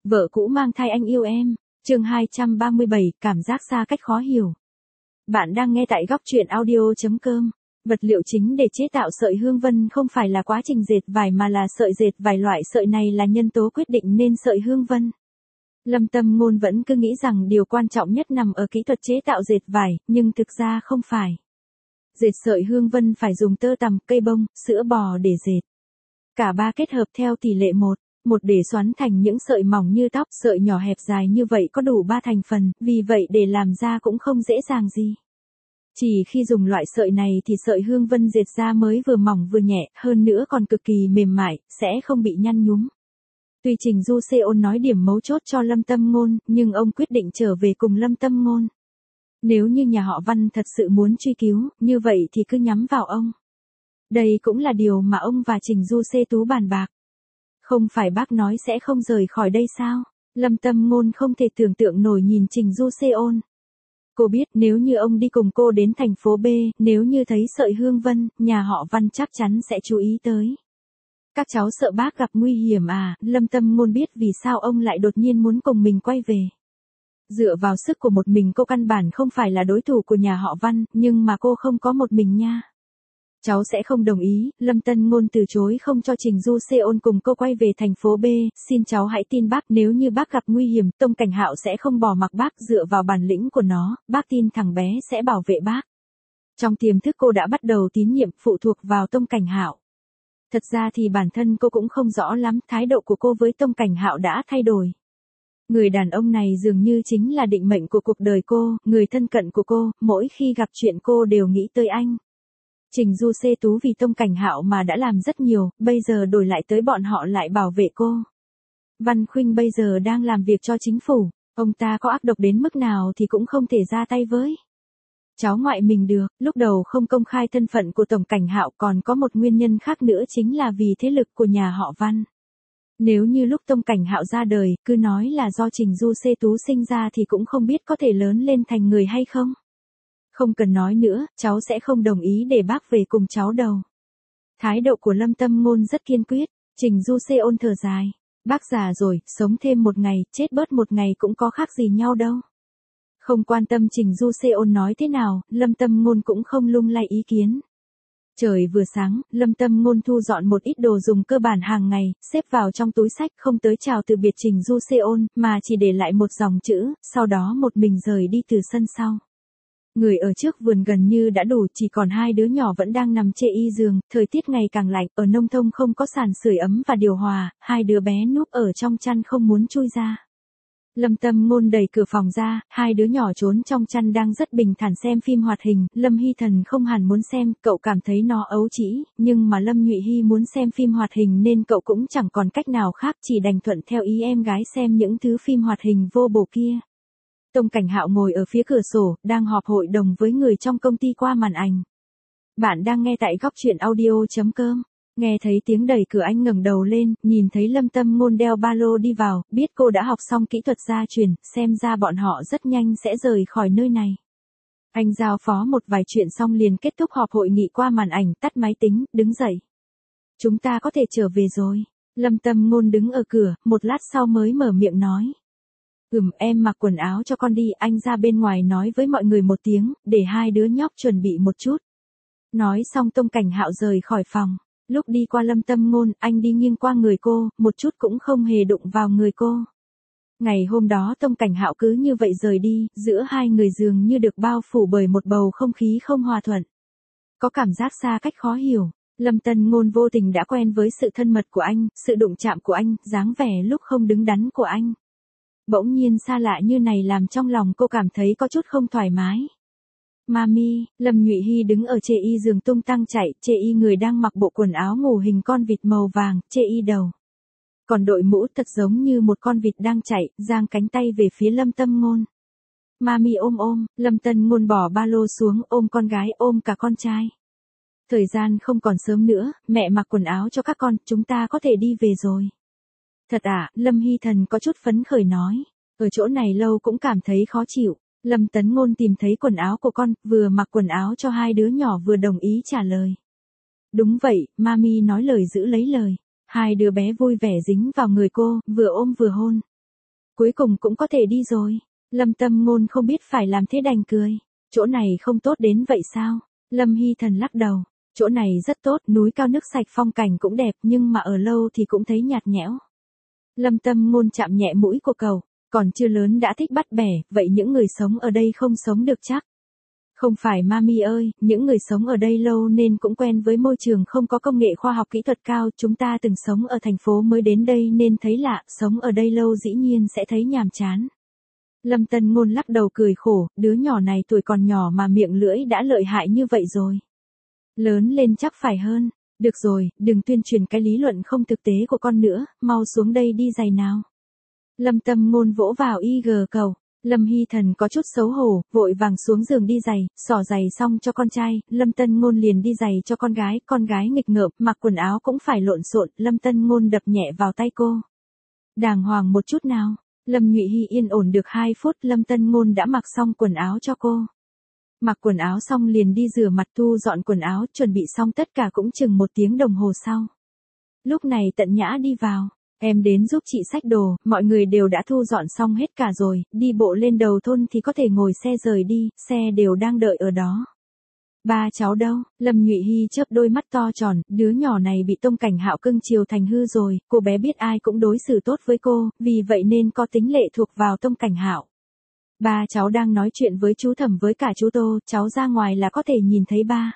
Vợ cũ mang thai anh yêu em. Chương 237, cảm giác xa cách khó hiểu. Bạn đang nghe tại góc truyện audio.com. Vật liệu chính để chế tạo sợi hương vân không phải là quá trình dệt vải mà là sợi dệt vải. Loại sợi này là nhân tố quyết định nên sợi hương vân. Lâm Tâm Ngôn vẫn cứ nghĩ rằng điều quan trọng nhất nằm ở kỹ thuật chế tạo dệt vải, nhưng thực ra không phải. Dệt sợi hương vân phải dùng tơ tằm, cây bông, sữa bò để dệt. Cả ba kết hợp theo tỷ lệ 1 để xoắn thành những sợi mỏng như tóc, sợi nhỏ hẹp dài như vậy có đủ 3 thành phần, vì vậy để làm ra cũng không dễ dàng gì. Chỉ khi dùng loại sợi này thì sợi hương vân dệt ra mới vừa mỏng vừa nhẹ, hơn nữa còn cực kỳ mềm mại, sẽ không bị nhăn nhúm. Tuy Trình Du Seon nói điểm mấu chốt cho Lâm Tâm Ngôn, nhưng ông quyết định trở về cùng Lâm Tâm Ngôn. Nếu như nhà họ Văn thật sự muốn truy cứu, như vậy thì cứ nhắm vào ông. Đây cũng là điều mà ông và Trình Du Se Tú bàn bạc. Không phải bác nói sẽ không rời khỏi đây sao? Lâm Tâm Ngôn không thể tưởng tượng nổi nhìn Trình Du Seon. Cô biết nếu như ông đi cùng cô đến thành phố B, nếu như thấy sợi hương vân, nhà họ Văn chắc chắn sẽ chú ý tới. Các cháu sợ bác gặp nguy hiểm à? Lâm Tâm Ngôn biết vì sao ông lại đột nhiên muốn cùng mình quay về. Dựa vào sức của một mình cô căn bản không phải là đối thủ của nhà họ Văn, nhưng mà cô không có một mình nha. Cháu sẽ không đồng ý. Lâm Tâm Ngôn từ chối không cho Trình Du Seon cùng cô quay về thành phố B, xin cháu hãy tin bác, nếu như bác gặp nguy hiểm, Tông Cảnh Hạo sẽ không bỏ mặc bác, dựa vào bản lĩnh của nó, bác tin thằng bé sẽ bảo vệ bác. Trong tiềm thức cô đã bắt đầu tín nhiệm phụ thuộc vào Tông Cảnh Hạo. Thật ra thì bản thân cô cũng không rõ lắm, thái độ của cô với Tông Cảnh Hạo đã thay đổi. Người đàn ông này dường như chính là định mệnh của cuộc đời cô, người thân cận của cô, mỗi khi gặp chuyện cô đều nghĩ tới anh. Trình Du Se Tú vì Tông Cảnh Hạo mà đã làm rất nhiều, bây giờ đổi lại tới bọn họ lại bảo vệ cô. Văn Khuynh bây giờ đang làm việc cho chính phủ, ông ta có ác độc đến mức nào thì cũng không thể ra tay với cháu ngoại mình được. Lúc đầu không công khai thân phận của Tổng Cảnh Hạo còn có một nguyên nhân khác nữa, chính là vì thế lực của nhà họ Văn. Nếu như lúc Tông Cảnh Hạo ra đời, cứ nói là do Trình Du Se Tú sinh ra thì cũng không biết có thể lớn lên thành người hay không. Không cần nói nữa, cháu sẽ không đồng ý để bác về cùng cháu đâu. Thái độ của Lâm Tâm Ngôn rất kiên quyết. Trình Du Seon thở dài. Bác già rồi, sống thêm một ngày, chết bớt một ngày cũng có khác gì nhau đâu. Không quan tâm Trình Du Seon nói thế nào, Lâm Tâm Ngôn cũng không lung lay ý kiến. Trời vừa sáng, Lâm Tâm Ngôn thu dọn một ít đồ dùng cơ bản hàng ngày, xếp vào trong túi sách, không tới chào từ biệt Trình Du Seon, mà chỉ để lại một dòng chữ, sau đó một mình rời đi từ sân sau. Người ở trước vườn gần như đã đủ, chỉ còn hai đứa nhỏ vẫn đang nằm chê y giường, thời tiết ngày càng lạnh, ở nông thôn không có sàn sưởi ấm và điều hòa, hai đứa bé núp ở trong chăn không muốn chui ra. Lâm Tâm Ngôn đẩy cửa phòng ra, hai đứa nhỏ trốn trong chăn đang rất bình thản xem phim hoạt hình, Lâm Hy Thần không hẳn muốn xem, cậu cảm thấy nó ấu trĩ, nhưng mà Lâm Nhụy Hy muốn xem phim hoạt hình nên cậu cũng chẳng còn cách nào khác, chỉ đành thuận theo ý em gái xem những thứ phim hoạt hình vô bổ kia. Tông Cảnh Hạo ngồi ở phía cửa sổ, đang họp hội đồng với người trong công ty qua màn ảnh. Bạn đang nghe tại góc truyện audio.com. Nghe thấy tiếng đẩy cửa anh ngẩng đầu lên, nhìn thấy Lâm Tâm Ngôn đeo ba lô đi vào, biết cô đã học xong kỹ thuật gia truyền, xem ra bọn họ rất nhanh sẽ rời khỏi nơi này. Anh giao phó một vài chuyện xong liền kết thúc họp hội nghị qua màn ảnh, tắt máy tính, đứng dậy. Chúng ta có thể trở về rồi. Lâm Tâm Ngôn đứng ở cửa, một lát sau mới mở miệng nói. Em mặc quần áo cho con đi, anh ra bên ngoài nói với mọi người một tiếng, để hai đứa nhóc chuẩn bị một chút. Nói xong Tông Cảnh Hạo rời khỏi phòng. Lúc đi qua Lâm Tâm Ngôn, anh đi nghiêng qua người cô, một chút cũng không hề đụng vào người cô. Ngày hôm đó Tông Cảnh Hạo cứ như vậy rời đi, giữa hai người dường như được bao phủ bởi một bầu không khí không hòa thuận. Có cảm giác xa cách khó hiểu. Lâm Tâm Ngôn vô tình đã quen với sự thân mật của anh, sự đụng chạm của anh, dáng vẻ lúc không đứng đắn của anh. Bỗng nhiên xa lạ như này làm trong lòng cô cảm thấy có chút không thoải mái. Mami, Lâm Nhụy Hy đứng ở chê y giường tung tăng chạy, chê y người đang mặc bộ quần áo ngủ hình con vịt màu vàng, chê y đầu. Còn đội mũ thật giống như một con vịt đang chạy, giang cánh tay về phía Lâm Tâm Ngôn. Mami ôm, Lâm Tâm Ngôn bỏ ba lô xuống, ôm con gái, ôm cả con trai. Thời gian không còn sớm nữa, mẹ mặc quần áo cho các con, chúng ta có thể đi về rồi. Thật à, Lâm Hy Thần có chút phấn khởi nói. Ở chỗ này lâu cũng cảm thấy khó chịu. Lâm Tấn Ngôn tìm thấy quần áo của con, vừa mặc quần áo cho hai đứa nhỏ vừa đồng ý trả lời. Đúng vậy, Mami nói lời giữ lấy lời. Hai đứa bé vui vẻ dính vào người cô, vừa ôm vừa hôn. Cuối cùng cũng có thể đi rồi. Lâm Tâm Ngôn không biết phải làm thế đành cười. Chỗ này không tốt đến vậy sao? Lâm Hy Thần lắc đầu. Chỗ này rất tốt, núi cao nước sạch phong cảnh cũng đẹp nhưng mà ở lâu thì cũng thấy nhạt nhẽo. Lâm Tâm Ngôn chạm nhẹ mũi của cậu. Còn chưa lớn đã thích bắt bẻ, vậy những người sống ở đây không sống được chắc. Không phải Mami ơi, những người sống ở đây lâu nên cũng quen với môi trường không có công nghệ khoa học kỹ thuật cao. Chúng ta từng sống ở thành phố mới đến đây nên thấy lạ, sống ở đây lâu dĩ nhiên sẽ thấy nhàm chán. Lâm Tân Ngôn lắc đầu cười khổ, đứa nhỏ này tuổi còn nhỏ mà miệng lưỡi đã lợi hại như vậy rồi. Lớn lên chắc phải hơn. Được rồi, đừng tuyên truyền cái lý luận không thực tế của con nữa, mau xuống đây đi giày nào. Lâm Tâm Ngôn vỗ vào IG cầu. Lâm Hy Thần có chút xấu hổ, vội vàng xuống giường đi giày, xỏ giày xong cho con trai, Lâm Tân Ngôn liền đi giày cho con gái nghịch ngợm, mặc quần áo cũng phải lộn xộn, Lâm Tân Ngôn đập nhẹ vào tay cô. Đàng hoàng một chút nào. Lâm Nhụy Hy yên ổn được 2 phút, Lâm Tân Ngôn đã mặc xong quần áo cho cô. Mặc quần áo xong liền đi rửa mặt thu dọn quần áo, chuẩn bị xong tất cả cũng chừng 1 tiếng đồng hồ sau. Lúc này Tận Nhã đi vào. Em đến giúp chị xách đồ, mọi người đều đã thu dọn xong hết cả rồi, đi bộ lên đầu thôn thì có thể ngồi xe rời đi, xe đều đang đợi ở đó. Ba cháu đâu? Lâm Nhụy Hy chớp đôi mắt to tròn, đứa nhỏ này bị Tông Cảnh Hạo cưng chiều thành hư rồi, cô bé biết ai cũng đối xử tốt với cô, vì vậy nên có tính lệ thuộc vào Tông Cảnh Hạo. Ba cháu đang nói chuyện với chú Thẩm với cả chú Tô, cháu ra ngoài là có thể nhìn thấy ba.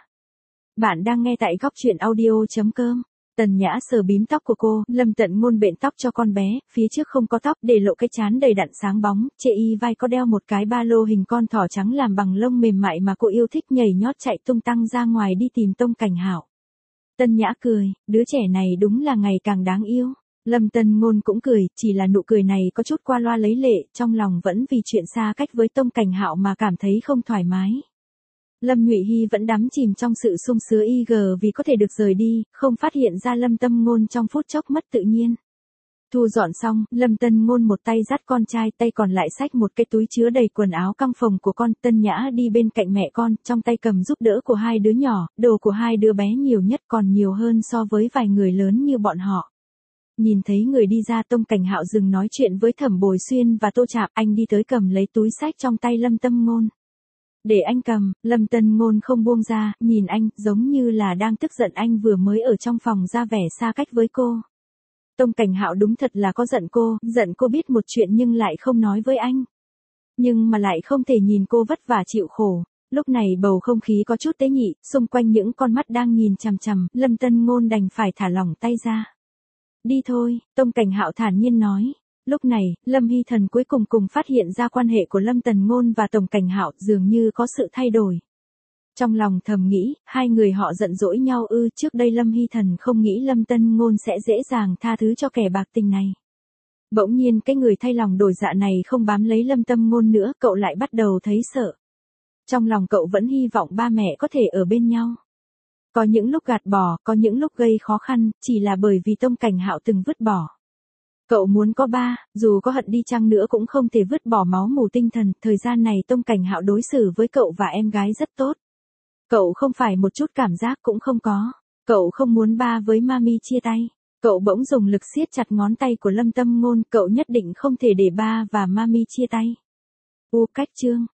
Bạn đang nghe tại góc truyện audio.com. Tần Nhã sờ bím tóc của cô, Lâm Tận Ngôn bện tóc cho con bé, phía trước không có tóc, để lộ cái trán đầy đặn sáng bóng, trên y vai có đeo một cái ba lô hình con thỏ trắng làm bằng lông mềm mại mà cô yêu thích, nhảy nhót chạy tung tăng ra ngoài đi tìm Tông Cảnh Hạo. Tần Nhã cười, đứa trẻ này đúng là ngày càng đáng yêu. Lâm Tần Ngôn cũng cười, chỉ là nụ cười này có chút qua loa lấy lệ, trong lòng vẫn vì chuyện xa cách với Tông Cảnh Hạo mà cảm thấy không thoải mái. Lâm Nhụy Hy vẫn đắm chìm trong sự sung sướng IG vì có thể được rời đi, không phát hiện ra Lâm Tâm Ngôn trong phút chốc mất tự nhiên. Thu dọn xong, Lâm Tân Ngôn một tay dắt con trai, tay còn lại xách một cái túi chứa đầy quần áo căng phồng của con. Tân Nhã đi bên cạnh mẹ con, trong tay cầm giúp đỡ của 2 đứa nhỏ, đồ của 2 đứa bé nhiều nhất còn nhiều hơn so với vài người lớn như bọn họ. Nhìn thấy người đi ra, Tông Cảnh Hạo dừng nói chuyện với Thẩm Bồi Xuyên và Tô Trạp, anh đi tới cầm lấy túi xách trong tay Lâm Tâm Ngôn. Để anh cầm, Lâm Tân Ngôn không buông ra, nhìn anh, giống như là đang tức giận anh vừa mới ở trong phòng ra vẻ xa cách với cô. Tông Cảnh Hạo đúng thật là có giận cô biết một chuyện nhưng lại không nói với anh. Nhưng mà lại không thể nhìn cô vất vả chịu khổ. Lúc này bầu không khí có chút tế nhị, xung quanh những con mắt đang nhìn chằm chằm, Lâm Tân Ngôn đành phải thả lỏng tay ra. Đi thôi, Tông Cảnh Hạo thản nhiên nói. Lúc này, Lâm Hy Thần cuối cùng phát hiện ra quan hệ của Lâm Tần Ngôn và Tông Cảnh Hạo dường như có sự thay đổi. Trong lòng thầm nghĩ, 2 người họ giận dỗi nhau ư, trước đây Lâm Hy Thần không nghĩ Lâm Tân Ngôn sẽ dễ dàng tha thứ cho kẻ bạc tình này. Bỗng nhiên cái người thay lòng đổi dạ này không bám lấy Lâm Tâm Ngôn nữa, cậu lại bắt đầu thấy sợ. Trong lòng cậu vẫn hy vọng ba mẹ có thể ở bên nhau. Có những lúc gạt bỏ, có những lúc gây khó khăn, chỉ là bởi vì Tông Cảnh Hạo từng vứt bỏ. Cậu muốn có ba, dù có hận đi chăng nữa cũng không thể vứt bỏ máu mủ tinh thần, thời gian này Tông Cảnh Hạo đối xử với cậu và em gái rất tốt. Cậu không phải một chút cảm giác cũng không có. Cậu không muốn ba với Mami chia tay. Cậu bỗng dùng lực siết chặt ngón tay của Lâm Tâm Ngôn, cậu nhất định không thể để ba và Mami chia tay. Cách chương